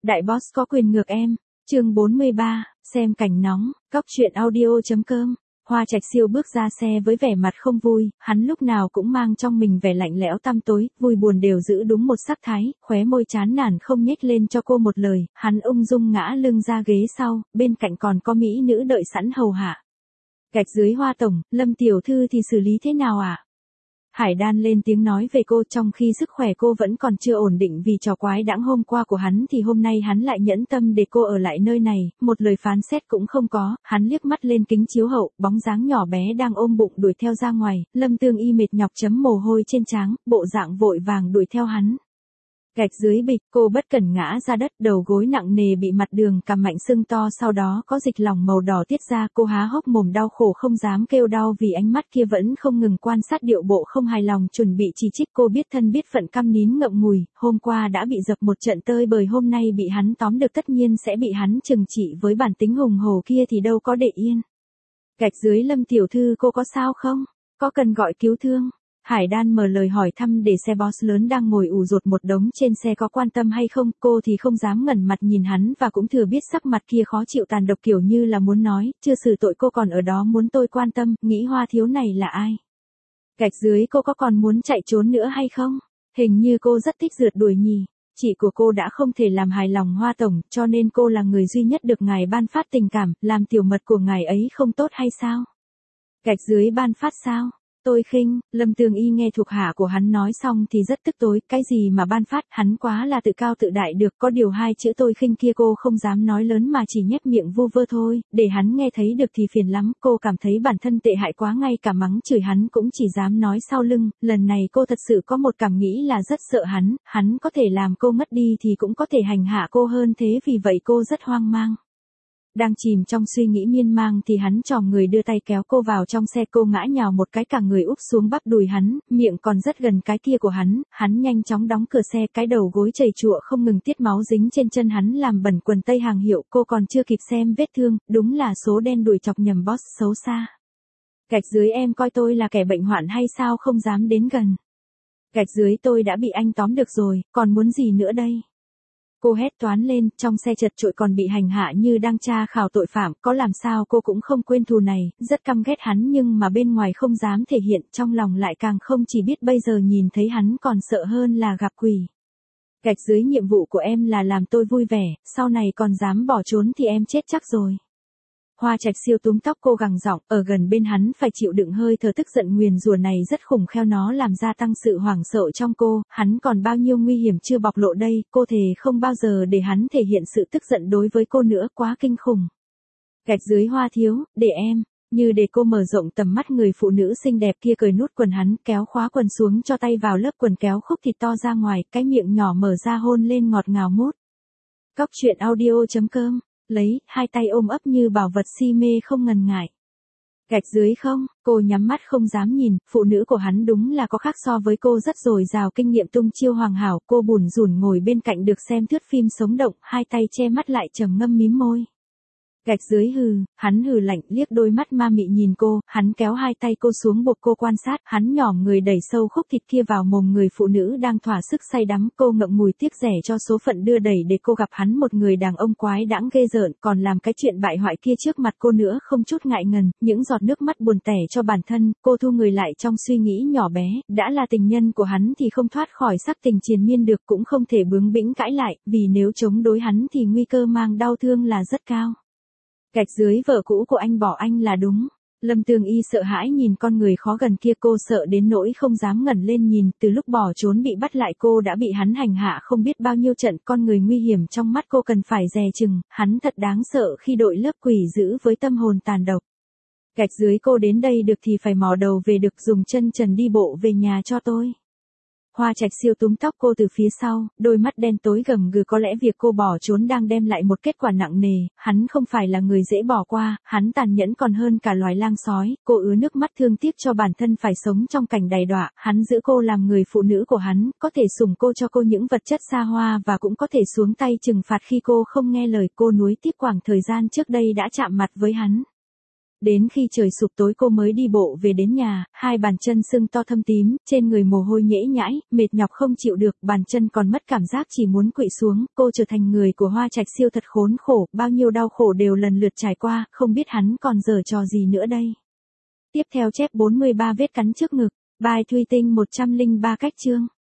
Đại boss có quyền ngược em. Chương 43, xem cảnh nóng, cóc truyện audio.com. Hoa Trạch Siêu bước ra xe với vẻ mặt không vui, hắn lúc nào cũng mang trong mình vẻ lạnh lẽo tăm tối, vui buồn đều giữ đúng một sắc thái, khóe môi chán nản không nhếch lên cho cô một lời, hắn ung dung ngã lưng ra ghế sau, bên cạnh còn có mỹ nữ đợi sẵn hầu hạ. Gạch dưới Hoa tổng, Lâm tiểu thư thì xử lý thế nào ạ? Hải Đan lên tiếng nói về cô, trong khi sức khỏe cô vẫn còn chưa ổn định vì trò quái đãng hôm qua của hắn thì hôm nay hắn lại nhẫn tâm để cô ở lại nơi này, một lời phán xét cũng không có, hắn liếc mắt lên kính chiếu hậu, bóng dáng nhỏ bé đang ôm bụng đuổi theo ra ngoài, Lâm Tương Y mệt nhọc chấm mồ hôi trên trán, bộ dạng vội vàng đuổi theo hắn. Gạch dưới bịch, cô bất cẩn ngã ra đất, đầu gối nặng nề bị mặt đường cằm mạnh sưng to, sau đó có dịch lỏng màu đỏ tiết ra, cô há hốc mồm đau khổ không dám kêu đau vì ánh mắt kia vẫn không ngừng quan sát điệu bộ không hài lòng chuẩn bị chỉ trích cô, biết thân biết phận căm nín ngậm ngùi, hôm qua đã bị dập một trận tơi bời, hôm nay bị hắn tóm được tất nhiên sẽ bị hắn trừng trị, với bản tính hùng hổ kia thì đâu có để yên. Gạch dưới Lâm tiểu thư cô có sao không? Có cần gọi cứu thương? Hải Đan mở lời hỏi thăm để xe boss lớn đang ngồi ủ rột một đống trên xe có quan tâm hay không, cô thì không dám ngẩng mặt nhìn hắn và cũng thừa biết sắc mặt kia khó chịu tàn độc kiểu như là muốn nói, chưa xử tội cô còn ở đó muốn tôi quan tâm, nghĩ Hoa thiếu này là ai? Gạch dưới cô có còn muốn chạy trốn nữa hay không? Hình như cô rất thích rượt đuổi nhỉ. Chị của cô đã không thể làm hài lòng Hoa tổng, cho nên cô là người duy nhất được ngài ban phát tình cảm, làm tiểu mật của ngài ấy không tốt hay sao? Gạch dưới ban phát sao? Tôi khinh, Lâm Tương Y nghe thuộc hạ của hắn nói xong thì rất tức tối, cái gì mà ban phát, hắn quá là tự cao tự đại được, có điều hai chữ tôi khinh kia cô không dám nói lớn mà chỉ nhếch miệng vu vơ thôi, để hắn nghe thấy được thì phiền lắm, cô cảm thấy bản thân tệ hại quá, ngay cả mắng chửi hắn cũng chỉ dám nói sau lưng, lần này cô thật sự có một cảm nghĩ là rất sợ hắn có thể làm cô ngất đi thì cũng có thể hành hạ cô hơn thế, vì vậy cô rất hoang mang. Đang chìm trong suy nghĩ miên man thì hắn chòm người đưa tay kéo cô vào trong xe, cô ngã nhào một cái cả người úp xuống bắp đùi hắn, miệng còn rất gần cái kia của hắn nhanh chóng đóng cửa xe, cái đầu gối chảy chụa không ngừng tiết máu dính trên chân hắn làm bẩn quần tây hàng hiệu, cô còn chưa kịp xem vết thương, đúng là số đen đuổi chọc nhầm boss xấu xa. Gạch dưới em coi tôi là kẻ bệnh hoạn hay sao không dám đến gần. Gạch dưới tôi đã bị anh tóm được rồi, còn muốn gì nữa đây? Cô hét toán lên, trong xe chật chội còn bị hành hạ như đang tra khảo tội phạm, có làm sao cô cũng không quên thù này, rất căm ghét hắn nhưng mà bên ngoài không dám thể hiện, trong lòng lại càng không, chỉ biết bây giờ nhìn thấy hắn còn sợ hơn là gặp quỷ. Gạch dưới nhiệm vụ của em là làm tôi vui vẻ, sau này còn dám bỏ trốn thì em chết chắc rồi. Hoa Trạch Siêu túm tóc cô gằn giọng, ở gần bên hắn phải chịu đựng hơi thở tức giận nguyền rủa này rất khủng khiêu, nó làm gia tăng sự hoảng sợ trong cô, hắn còn bao nhiêu nguy hiểm chưa bộc lộ đây, cô thề không bao giờ để hắn thể hiện sự tức giận đối với cô nữa, quá kinh khủng. Gạch dưới Hoa thiếu, để em, như để cô mở rộng tầm mắt, người phụ nữ xinh đẹp kia cởi nút quần hắn, kéo khóa quần xuống cho tay vào lớp quần, kéo khúc thịt to ra ngoài, cái miệng nhỏ mở ra hôn lên ngọt ngào mút. Cóc truyện audio.com. Lấy, hai tay ôm ấp như bảo vật, si mê không ngần ngại. Gạch dưới không, cô nhắm mắt không dám nhìn, phụ nữ của hắn đúng là có khác so với cô rất dồi dào kinh nghiệm tung chiêu hoàn hảo, cô bủn rủn ngồi bên cạnh được xem thước phim sống động, hai tay che mắt lại trầm ngâm mím môi. Gạch dưới hừ, hắn hừ lạnh liếc đôi mắt ma mị nhìn cô, hắn kéo hai tay cô xuống buộc cô quan sát, hắn nhỏm người đẩy sâu khúc thịt kia vào mồm người phụ nữ đang thỏa sức say đắm, cô ngậm ngùi tiếc rẻ cho số phận đưa đẩy để cô gặp hắn một người đàn ông quái đãng ghê rợn, còn làm cái chuyện bại hoại kia trước mặt cô nữa, không chút ngại ngần, những giọt nước mắt buồn tẻ cho bản thân, cô thu người lại trong suy nghĩ nhỏ bé, đã là tình nhân của hắn thì không thoát khỏi sắc tình triền miên được, cũng không thể bướng bĩnh cãi lại, vì nếu chống đối hắn thì nguy cơ mang đau thương là rất cao. Gạch dưới vợ cũ của anh bỏ anh là đúng. Lâm Tương Y sợ hãi nhìn con người khó gần kia, cô sợ đến nỗi không dám ngẩng lên nhìn, từ lúc bỏ trốn bị bắt lại cô đã bị hắn hành hạ không biết bao nhiêu trận, con người nguy hiểm trong mắt cô cần phải dè chừng, hắn thật đáng sợ khi đội lớp quỷ dữ với tâm hồn tàn độc. Gạch dưới cô đến đây được thì phải mò đầu về được, dùng chân trần đi bộ về nhà cho tôi. Hoa Trạch Siêu túm tóc cô từ phía sau, đôi mắt đen tối gầm gừ, có lẽ việc cô bỏ trốn đang đem lại một kết quả nặng nề, hắn không phải là người dễ bỏ qua, hắn tàn nhẫn còn hơn cả loài lang sói, cô ứa nước mắt thương tiếc cho bản thân phải sống trong cảnh đầy đọa, hắn giữ cô làm người phụ nữ của hắn, có thể sủng cô cho cô những vật chất xa hoa và cũng có thể xuống tay trừng phạt khi cô không nghe lời, cô nuối tiếc khoảng thời gian trước đây đã chạm mặt với hắn. Đến khi trời sụp tối cô mới đi bộ về đến nhà, hai bàn chân sưng to thâm tím, trên người mồ hôi nhễ nhãi, mệt nhọc không chịu được, bàn chân còn mất cảm giác chỉ muốn quỵ xuống, cô trở thành người của Hoa Trạch Siêu thật khốn khổ, bao nhiêu đau khổ đều lần lượt trải qua, không biết hắn còn giở trò gì nữa đây. Tiếp theo chép 43 vết cắn trước ngực, bài Thùy Tinh 103 cách chương.